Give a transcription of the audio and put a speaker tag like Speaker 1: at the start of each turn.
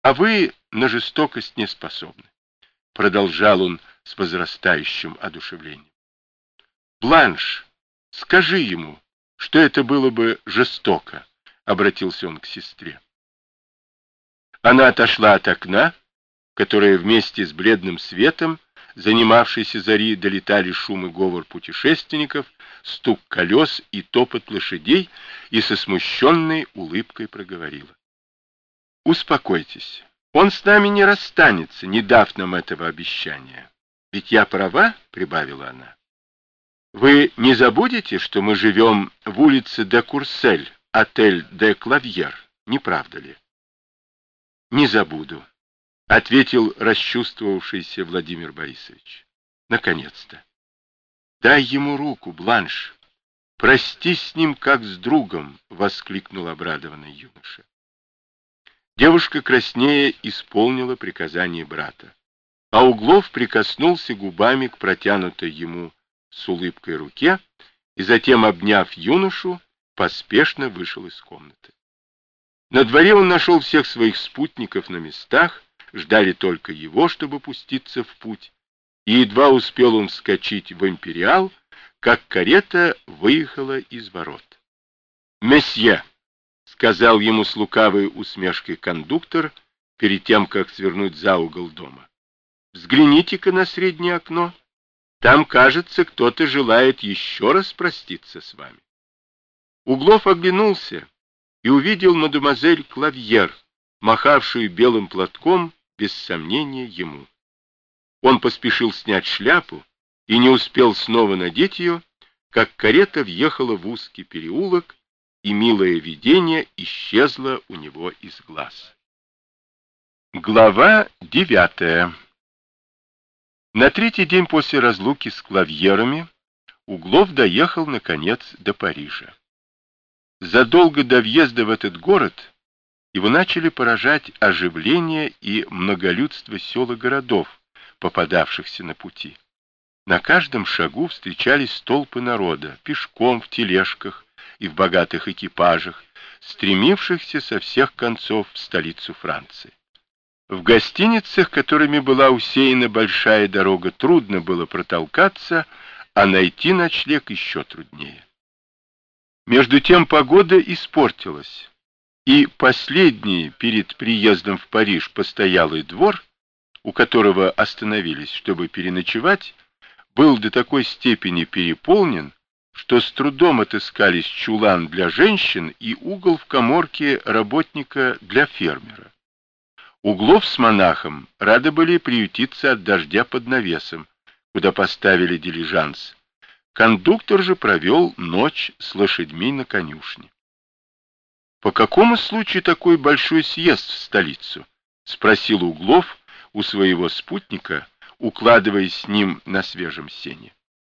Speaker 1: а вы на жестокость не способны, продолжал он с возрастающим одушевлением. Бланш, скажи ему, что это было бы жестоко, обратился он к сестре. Она отошла от окна, которое вместе с бледным светом занимавшейся зари долетали шум и говор путешественников, стук колес и топот лошадей, и со смущенной улыбкой проговорила. «Успокойтесь, он с нами не расстанется, не дав нам этого обещания. Ведь я права?» — прибавила она. «Вы не забудете, что мы живем в улице де Курсель, отель де Клавьер, не правда ли?» «Не забуду», — ответил расчувствовавшийся Владимир Борисович. «Наконец-то! Дай ему руку, Бланш! Простись с ним, как с другом!» — воскликнул обрадованный юноша. Девушка краснея исполнила приказание брата, а Углов прикоснулся губами к протянутой ему с улыбкой руке и затем, обняв юношу, поспешно вышел из комнаты. На дворе он нашел всех своих спутников на местах, ждали только его, чтобы пуститься в путь, и едва успел он вскочить в «Империал», как карета выехала из ворот. «Месье», — сказал ему с лукавой усмешкой кондуктор, перед тем, как свернуть за угол дома, — «взгляните-ка на среднее окно. Там, кажется, кто-то желает еще раз проститься с вами». Углов оглянулся и увидел мадемуазель Клавьер, махавшую белым платком, без сомнения, ему. Он поспешил снять шляпу и не успел снова надеть ее, как карета въехала в узкий переулок, и милое видение исчезло у него из глаз. Глава 9. На третий день после разлуки с Клавьерами Углов доехал, наконец, до Парижа. Задолго до въезда в этот город его начали поражать оживление и многолюдство сел и городов, попадавшихся на пути. На каждом шагу встречались толпы народа, пешком, в тележках и в богатых экипажах, стремившихся со всех концов в столицу Франции. В гостиницах, которыми была усеяна большая дорога, трудно было протолкаться, а найти ночлег еще труднее. Между тем погода испортилась, и последний перед приездом в Париж постоялый двор, у которого остановились, чтобы переночевать, был до такой степени переполнен, что с трудом отыскались чулан для женщин и угол в каморке работника для фермера. Углов с монахом рады были приютиться от дождя под навесом, куда поставили дилижанс. Кондуктор же провел ночь с лошадьми на конюшне. «По какому случаю такой большой съезд в столицу?» — спросил Углов у своего спутника, укладываясь с ним на свежем сене.